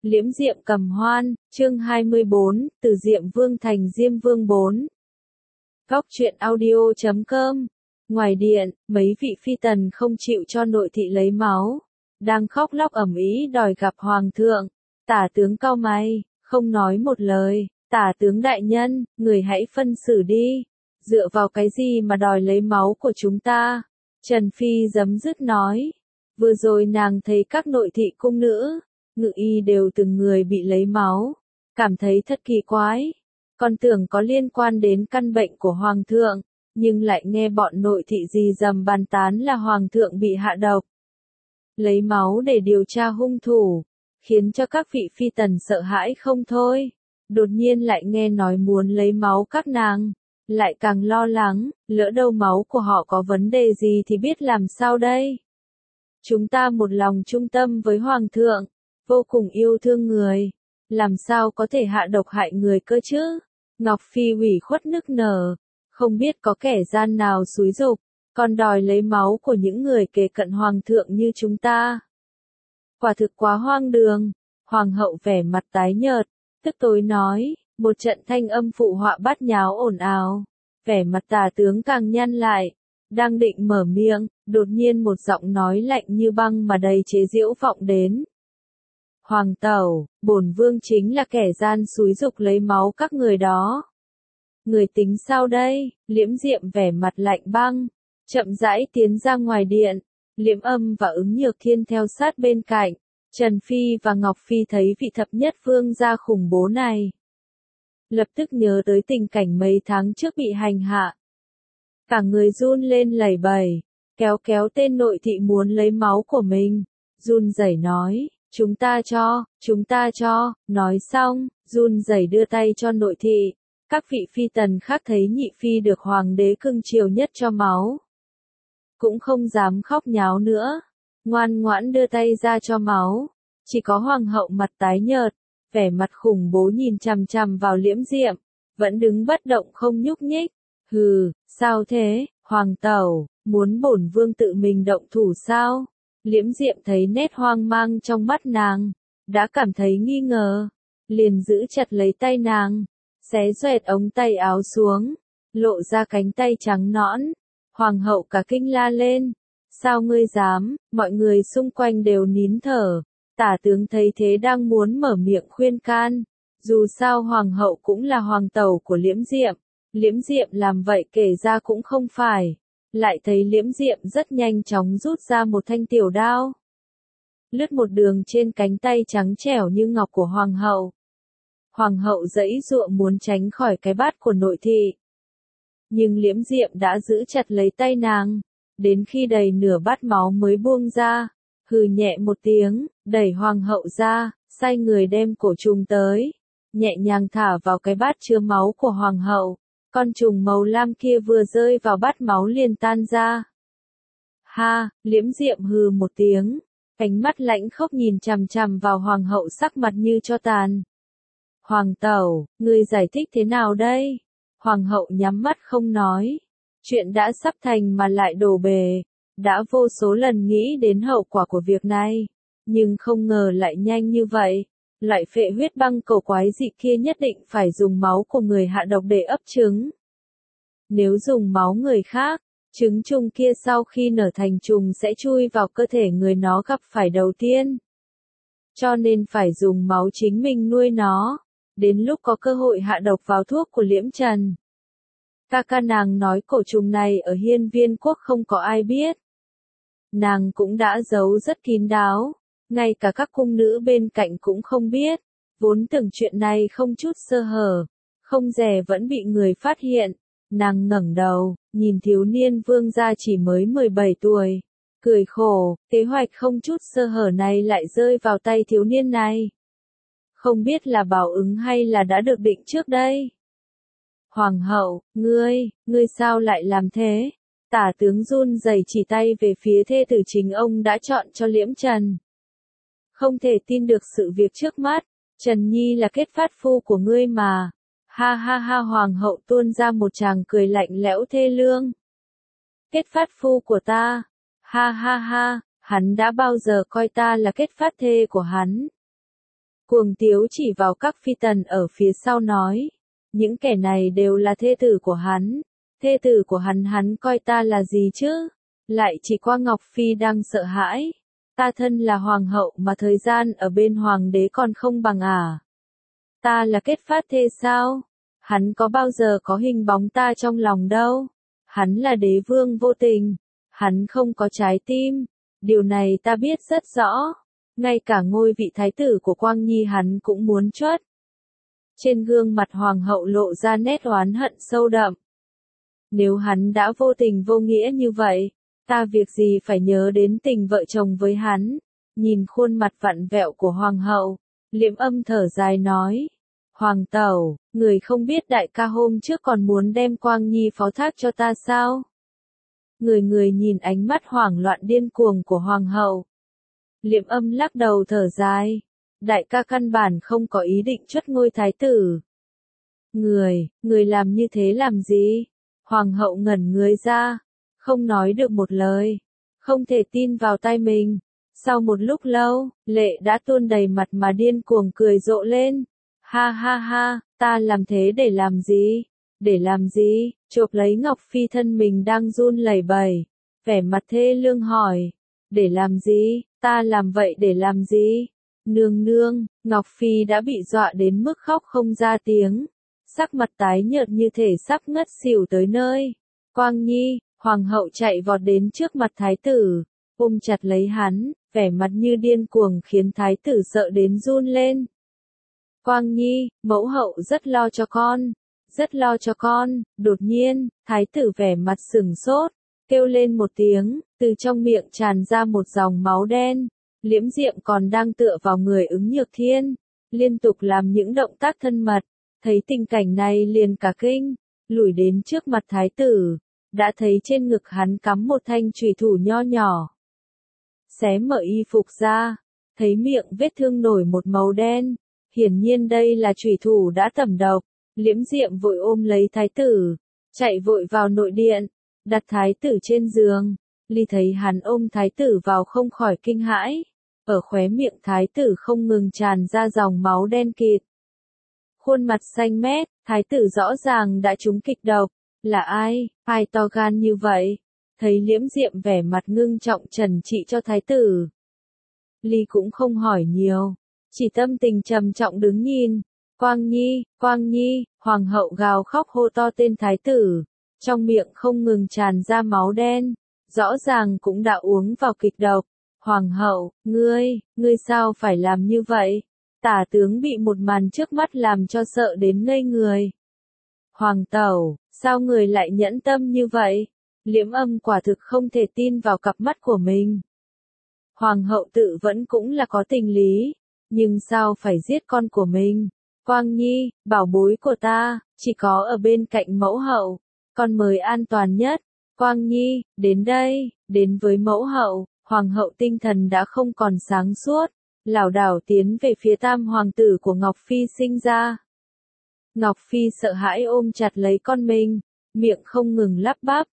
Liễm Diệm Cầm Hoan, chương 24, từ Diệm Vương thành Diêm Vương 4. Góc truyện audio.com. Ngoài điện, mấy vị phi tần không chịu cho nội thị lấy máu, đang khóc lóc ầm ĩ đòi gặp hoàng thượng. Tả tướng cau mày, không nói một lời. Tả tướng đại nhân, người hãy phân xử đi. Dựa vào cái gì mà đòi lấy máu của chúng ta? Trần Phi giấm dứt nói. Vừa rồi nàng thấy các nội thị cung nữ, ngự y đều từng người bị lấy máu, cảm thấy thật kỳ quái. Còn tưởng có liên quan đến căn bệnh của hoàng thượng, nhưng lại nghe bọn nội thị gì dầm bàn tán là hoàng thượng bị hạ độc. Lấy máu để điều tra hung thủ, khiến cho các vị phi tần sợ hãi không thôi. Đột nhiên lại nghe nói muốn lấy máu các nàng, lại càng lo lắng, lỡ đâu máu của họ có vấn đề gì thì biết làm sao đây. Chúng ta một lòng trung tâm với hoàng thượng, vô cùng yêu thương người, làm sao có thể hạ độc hại người cơ chứ? Ngọc Phi ủy khuất nức nở, không biết có kẻ gian nào xúi giục, còn đòi lấy máu của những người kề cận hoàng thượng như chúng ta. Quả thực quá hoang đường. Hoàng hậu vẻ mặt tái nhợt, tức tối nói, một trận thanh âm phụ họa bát nháo ồn ào, vẻ mặt Tả tướng càng nhăn lại, đang định mở miệng, đột nhiên một giọng nói lạnh như băng mà đầy chế giễu vọng đến. Hoàng tẩu, bổn vương chính là kẻ gian xúi giục lấy máu các người đó. Người tính sao đây? Liễm Diệm vẻ mặt lạnh băng, chậm rãi tiến ra ngoài điện. Liễm Âm và Ứng Nhược Thiên theo sát bên cạnh. Trần Phi và Ngọc Phi thấy vị thập nhất vương gia khủng bố này, lập tức nhớ tới tình cảnh mấy tháng trước bị hành hạ. Cả người run lên lẩy bẩy, kéo kéo tên nội thị muốn lấy máu của mình, run rẩy nói, chúng ta cho, nói xong, run rẩy đưa tay cho nội thị. Các vị phi tần khác thấy nhị phi được hoàng đế cưng chiều nhất cho máu, cũng không dám khóc nháo nữa, ngoan ngoãn đưa tay ra cho máu. Chỉ có hoàng hậu mặt tái nhợt, vẻ mặt khủng bố nhìn chằm chằm vào Liễm Diệm, vẫn đứng bất động không nhúc nhích. Hừ, sao thế, hoàng tẩu, muốn bổn vương tự mình động thủ sao? Liễm Diệm thấy nét hoang mang trong mắt nàng, đã cảm thấy nghi ngờ, liền giữ chặt lấy tay nàng, xé xoẹt ống tay áo xuống, lộ ra cánh tay trắng nõn. Hoàng hậu cả kinh la lên, sao ngươi dám? Mọi người xung quanh đều nín thở. Tả tướng thấy thế đang muốn mở miệng khuyên can, dù sao hoàng hậu cũng là hoàng tẩu của Liễm Diệm, Liễm Diệm làm vậy kể ra cũng không phải. Lại thấy Liễm Diệm rất nhanh chóng rút ra một thanh tiểu đao, lướt một đường trên cánh tay trắng trẻo như ngọc của hoàng hậu. Hoàng hậu giãy giụa muốn tránh khỏi cái bát của nội thị, nhưng Liễm Diệm đã giữ chặt lấy tay nàng, đến khi đầy nửa bát máu mới buông ra. Hừ nhẹ một tiếng, đẩy hoàng hậu ra, sai người đem cổ trùng tới, nhẹ nhàng thả vào cái bát chứa máu của hoàng hậu. Con trùng màu lam kia vừa rơi vào bát máu liền tan ra. Ha, Liễm Diệm hừ một tiếng, ánh mắt lãnh khốc nhìn chằm chằm vào hoàng hậu sắc mặt như tro tàn. Hoàng tẩu, ngươi giải thích thế nào đây? Hoàng hậu nhắm mắt không nói. Chuyện đã sắp thành mà lại đổ bể. Đã vô số lần nghĩ đến hậu quả của việc này, nhưng không ngờ lại nhanh như vậy. Loại phệ huyết băng cầu quái dị kia nhất định phải dùng máu của người hạ độc để ấp trứng. Nếu dùng máu người khác, trứng trùng kia sau khi nở thành trùng sẽ chui vào cơ thể người nó gặp phải đầu tiên. Cho nên phải dùng máu chính mình nuôi nó, đến lúc có cơ hội hạ độc vào thuốc của Liễm Trần. Ca nàng nói cổ trùng này ở Hiên Viên quốc không có ai biết. Nàng cũng đã giấu rất kín đáo, ngay cả các cung nữ bên cạnh cũng không biết, vốn tưởng chuyện này không chút sơ hở, không dè vẫn bị người phát hiện. Nàng ngẩng đầu, nhìn thiếu niên vương gia chỉ mới 17 tuổi, cười khổ, kế hoạch không chút sơ hở này lại rơi vào tay thiếu niên này. Không biết là báo ứng hay là đã được định trước đây. Hoàng hậu, ngươi sao lại làm thế? Tả tướng run rẩy chỉ tay về phía thê tử chính ông đã chọn cho Liễm Trần. Không thể tin được sự việc trước mắt, Trần Nhi là kết phát phu của ngươi mà. Ha ha ha, hoàng hậu tuôn ra một tràng cười lạnh lẽo thê lương. Kết phát phu của ta? Ha ha ha, hắn đã bao giờ coi ta là kết phát thê của hắn? Cuồng Tiếu chỉ vào các phi tần ở phía sau nói. Những kẻ này đều là thê tử của hắn. Thê tử của hắn coi ta là gì chứ? Lại chỉ qua Ngọc Phi đang sợ hãi. Ta thân là hoàng hậu mà thời gian ở bên hoàng đế còn không bằng à? Ta là kết phát thê sao? Hắn có bao giờ có hình bóng ta trong lòng đâu. Hắn là đế vương vô tình. Hắn không có trái tim. Điều này ta biết rất rõ. Ngay cả ngôi vị thái tử của Quang Nhi hắn cũng muốn truất. Trên gương mặt hoàng hậu lộ ra nét oán hận sâu đậm. Nếu hắn đã vô tình vô nghĩa như vậy, ta việc gì phải nhớ đến tình vợ chồng với hắn. Nhìn khuôn mặt vặn vẹo của hoàng hậu, Liễm Âm thở dài nói. Hoàng tẩu, người không biết đại ca hôm trước còn muốn đem Quang Nhi phó thác cho ta sao? Người nhìn ánh mắt hoảng loạn điên cuồng của hoàng hậu. Liễm Âm lắc đầu thở dài. Đại ca căn bản không có ý định truất ngôi thái tử. Người làm như thế làm gì? Hoàng hậu ngẩn người ra, không nói được một lời, không thể tin vào tai mình. Sau một lúc lâu, lệ đã tuôn đầy mặt mà điên cuồng cười rộ lên. Ha ha ha, ta làm thế để làm gì? Để làm gì? Chộp lấy Ngọc Phi thân mình đang run lẩy bẩy, vẻ mặt thê lương hỏi. Để làm gì? Ta làm vậy để làm gì? Nương nương, Ngọc Phi đã bị dọa đến mức khóc không ra tiếng. Sắc mặt tái nhợt như thể sắp ngất xỉu tới nơi. Quang Nhi, hoàng hậu chạy vọt đến trước mặt thái tử, ôm chặt lấy hắn, vẻ mặt như điên cuồng khiến thái tử sợ đến run lên. Quang Nhi, mẫu hậu rất lo cho con, rất lo cho con. Đột nhiên, thái tử vẻ mặt sửng sốt, kêu lên một tiếng, từ trong miệng tràn ra một dòng máu đen. Liễm Diệm còn đang tựa vào người Ứng Nhược Thiên, liên tục làm những động tác thân mật, thấy tình cảnh này liền cả kinh, lùi đến trước mặt thái tử, đã thấy trên ngực hắn cắm một thanh chùy thủ nho nhỏ. Xé mở y phục ra, thấy miệng vết thương nổi một màu đen, hiển nhiên đây là chùy thủ đã tẩm độc. Liễm Diệm vội ôm lấy thái tử, chạy vội vào nội điện, đặt thái tử trên giường. Ly thấy hắn ôm thái tử vào không khỏi kinh hãi. Ở khóe miệng thái tử không ngừng tràn ra dòng máu đen kịt. Khuôn mặt xanh mét, thái tử rõ ràng đã trúng kịch độc. Là ai? Ai to gan như vậy? Thấy Liễm Diệm vẻ mặt ngưng trọng trần trị cho thái tử. Ly cũng không hỏi nhiều, chỉ tâm tình trầm trọng đứng nhìn. Quang Nhi, hoàng hậu gào khóc hô to tên thái tử, trong miệng không ngừng tràn ra máu đen, rõ ràng cũng đã uống vào kịch độc. Hoàng hậu, ngươi sao phải làm như vậy? Tả tướng bị một màn trước mắt làm cho sợ đến ngây người. Hoàng tẩu, sao người lại nhẫn tâm như vậy? Liễm Âm quả thực không thể tin vào cặp mắt của mình. Hoàng hậu tự vẫn cũng là có tình lý, nhưng sao phải giết con của mình? Quang Nhi, bảo bối của ta, chỉ có ở bên cạnh mẫu hậu, con mới an toàn nhất. Quang Nhi, đến đây, đến với mẫu hậu. Hoàng hậu tinh thần đã không còn sáng suốt, lảo đảo tiến về phía tam hoàng tử của Ngọc Phi sinh ra. Ngọc Phi sợ hãi ôm chặt lấy con mình, miệng không ngừng lắp bắp.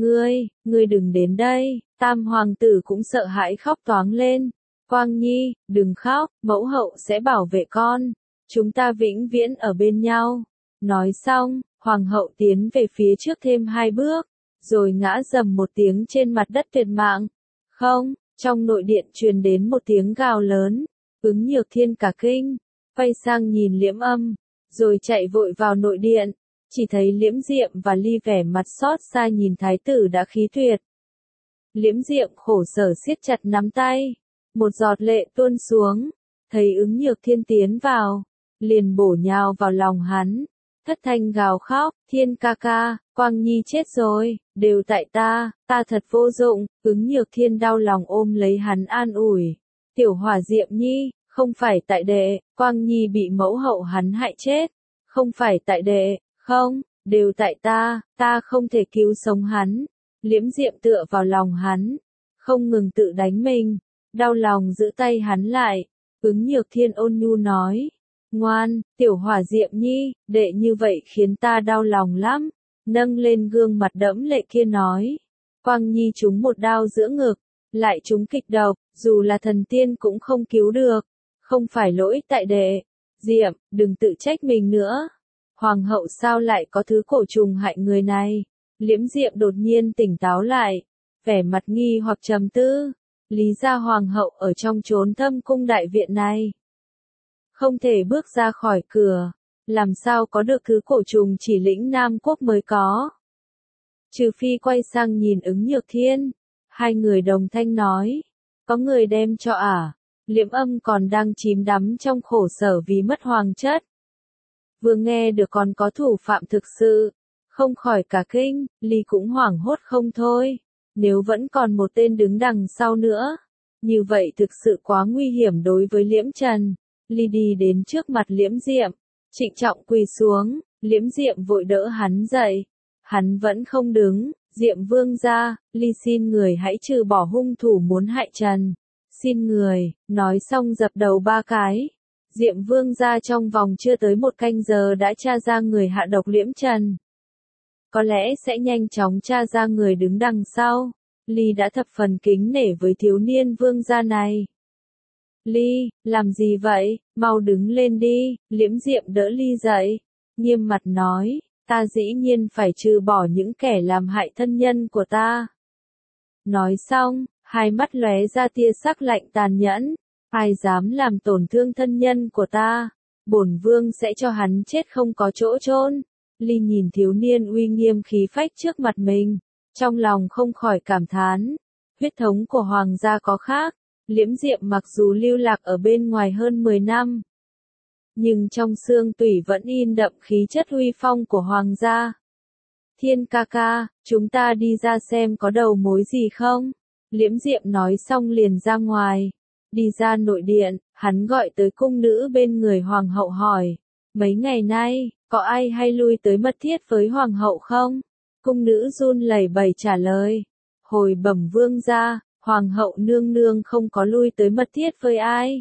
Ngươi đừng đến đây. Tam hoàng tử cũng sợ hãi khóc toáng lên. Quang Nhi, đừng khóc, mẫu hậu sẽ bảo vệ con. Chúng ta vĩnh viễn ở bên nhau. Nói xong, hoàng hậu tiến về phía trước thêm 2 bước, rồi ngã rầm một tiếng trên mặt đất tuyệt mạng. Không, trong nội điện truyền đến một tiếng gào lớn, Ứng Nhược Thiên cả kinh, quay sang nhìn Liễm Âm, rồi chạy vội vào nội điện, chỉ thấy Liễm Diệm và Ly vẻ mặt xót xa nhìn thái tử đã khí tuyệt. Liễm Diệm khổ sở siết chặt nắm tay, một giọt lệ tuôn xuống, thấy Ứng Nhược Thiên tiến vào, liền bổ nhào vào lòng hắn, thất thanh gào khóc, Thiên ca ca, Quang Nhi chết rồi, đều tại ta thật vô dụng. Ứng Nhược Thiên đau lòng ôm lấy hắn an ủi, Tiểu Hỏa Diệm Nhi, không phải tại đệ, Quang Nhi bị mẫu hậu hắn hại chết, không phải tại đệ, không, đều tại ta không thể cứu sống hắn. Liễm Diệm tựa vào lòng hắn, không ngừng tự đánh mình, đau lòng giữ tay hắn lại. Ứng Nhược Thiên ôn nhu nói, ngoan, Tiểu Hỏa Diệm Nhi, đệ như vậy khiến ta đau lòng lắm. Nâng lên gương mặt đẫm lệ kia nói, Quang Nhi trúng một đao giữa ngực, lại trúng kịch độc, dù là thần tiên cũng không cứu được. Không phải lỗi tại đệ. Diệm, đừng tự trách mình nữa. Hoàng hậu sao lại có thứ cổ trùng hại người này? Liễm Diệm đột nhiên tỉnh táo lại, vẻ mặt nghi hoặc trầm tư. Lý gia hoàng hậu ở trong chốn thâm cung đại viện này. Không thể bước ra khỏi cửa. Làm sao có được thứ cổ trùng chỉ lĩnh Nam Quốc mới có? Trừ phi quay sang nhìn Ứng Nhược Thiên. Hai người đồng thanh nói. Có người đem cho ả. Liễm Âm còn đang chìm đắm trong khổ sở vì mất hoàng chất. Vừa nghe được còn có thủ phạm thực sự. Không khỏi cả kinh, Ly cũng hoảng hốt không thôi. Nếu vẫn còn một tên đứng đằng sau nữa. Như vậy thực sự quá nguy hiểm đối với Liễm Trần. Ly đi đến trước mặt Liễm Diệm. Trịnh trọng quỳ xuống, Liễm Diệm vội đỡ hắn dậy. Hắn vẫn không đứng. Diệm vương gia, Ly xin người hãy trừ bỏ hung thủ muốn hại Trần. Xin người, nói xong dập đầu 3 cái. Diệm vương gia trong vòng chưa tới 1 canh giờ đã tra ra người hạ độc Liễm Trần. Có lẽ sẽ nhanh chóng tra ra người đứng đằng sau. Ly đã thập phần kính nể với thiếu niên vương gia này. Ly, làm gì vậy, mau đứng lên đi, Liễm Diệm đỡ Ly dậy. Nghiêm mặt nói, ta dĩ nhiên phải trừ bỏ những kẻ làm hại thân nhân của ta. Nói xong, hai mắt lóe ra tia sắc lạnh tàn nhẫn. Ai dám làm tổn thương thân nhân của ta, bổn vương sẽ cho hắn chết không có chỗ chôn. Ly nhìn thiếu niên uy nghiêm khí phách trước mặt mình, trong lòng không khỏi cảm thán. Huyết thống của hoàng gia có khác. Liễm Diệm mặc dù lưu lạc ở bên ngoài hơn 10 năm, nhưng trong xương tủy vẫn in đậm khí chất uy phong của hoàng gia. Thiên ca ca, chúng ta đi ra xem có đầu mối gì không? Liễm Diệm nói xong liền ra ngoài. Đi ra nội điện, hắn gọi tới cung nữ bên người hoàng hậu hỏi. Mấy ngày nay, có ai hay lui tới mật thiết với hoàng hậu không? Cung nữ run lẩy bẩy trả lời. Hồi bẩm vương gia, hoàng hậu nương nương không có lui tới mật thiết với ai.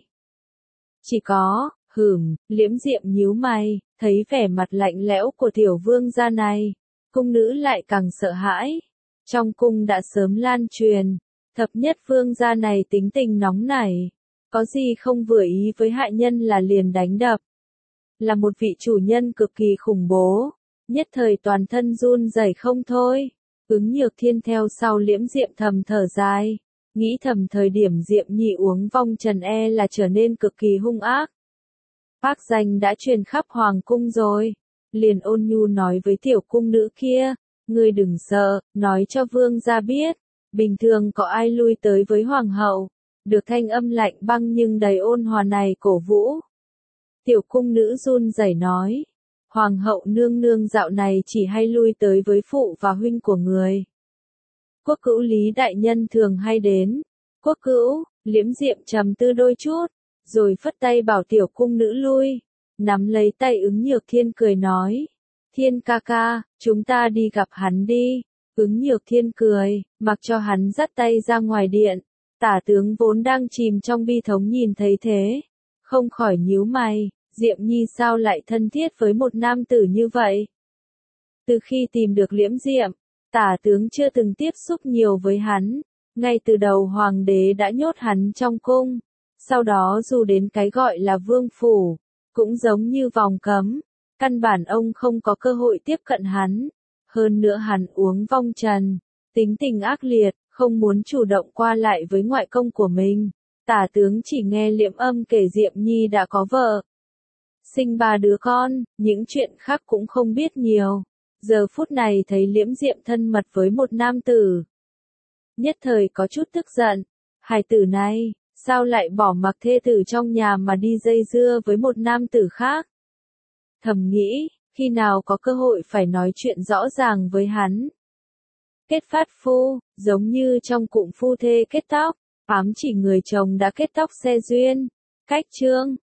Chỉ có, Liễm Diệm nhíu mày, thấy vẻ mặt lạnh lẽo của tiểu vương gia này. Cung nữ lại càng sợ hãi. Trong cung đã sớm lan truyền. Thập nhất vương gia này tính tình nóng nảy. Có gì không vừa ý với hạ nhân là liền đánh đập. Là một vị chủ nhân cực kỳ khủng bố. Nhất thời toàn thân run rẩy không thôi. Ứng Nhược Thiên theo sau Liễm Diệm thầm thở dài. Nghĩ thầm thời điểm Diệm Nhi uống vong trần là trở nên cực kỳ hung ác. Phác danh đã truyền khắp hoàng cung rồi. Liền ôn nhu nói với tiểu cung nữ kia. Ngươi đừng sợ, nói cho vương gia biết. Bình thường có ai lui tới với hoàng hậu. Được thanh âm lạnh băng nhưng đầy ôn hòa này cổ vũ. Tiểu cung nữ run rẩy nói. Hoàng hậu nương nương dạo này chỉ hay lui tới với phụ và huynh của người. Quốc cữu Lý đại nhân thường hay đến. Quốc cữu, Liễm Diệm trầm tư đôi chút, rồi phất tay bảo tiểu cung nữ lui. Nắm lấy tay Ứng Nhược Thiên cười nói. Thiên ca ca, chúng ta đi gặp hắn đi. Ứng Nhược Thiên cười, mặc cho hắn dắt tay ra ngoài điện. Tả tướng vốn đang chìm trong bi thống nhìn thấy thế. Không khỏi nhíu mày, Diệm Nhi sao lại thân thiết với một nam tử như vậy? Từ khi tìm được Liễm Diệm, tả tướng chưa từng tiếp xúc nhiều với hắn. Ngay từ đầu hoàng đế đã nhốt hắn trong cung. Sau đó dù đến cái gọi là vương phủ, cũng giống như vòng cấm. Căn bản ông không có cơ hội tiếp cận hắn. Hơn nữa hắn uống vong trần, tính tình ác liệt, không muốn chủ động qua lại với ngoại công của mình. Tả tướng chỉ nghe Liễm Âm kể Diệm Nhi đã có vợ, sinh 3 đứa con, những chuyện khác cũng không biết nhiều. Giờ phút này thấy Liễm Diệm thân mật với một nam tử. Nhất thời có chút tức giận. Hài tử này, sao lại bỏ mặc thê tử trong nhà mà đi dây dưa với một nam tử khác? Thầm nghĩ, khi nào có cơ hội phải nói chuyện rõ ràng với hắn. Kết phát phu, giống như trong cụm phu thê kết tóc, ám chỉ người chồng đã kết tóc xe duyên. Cách chương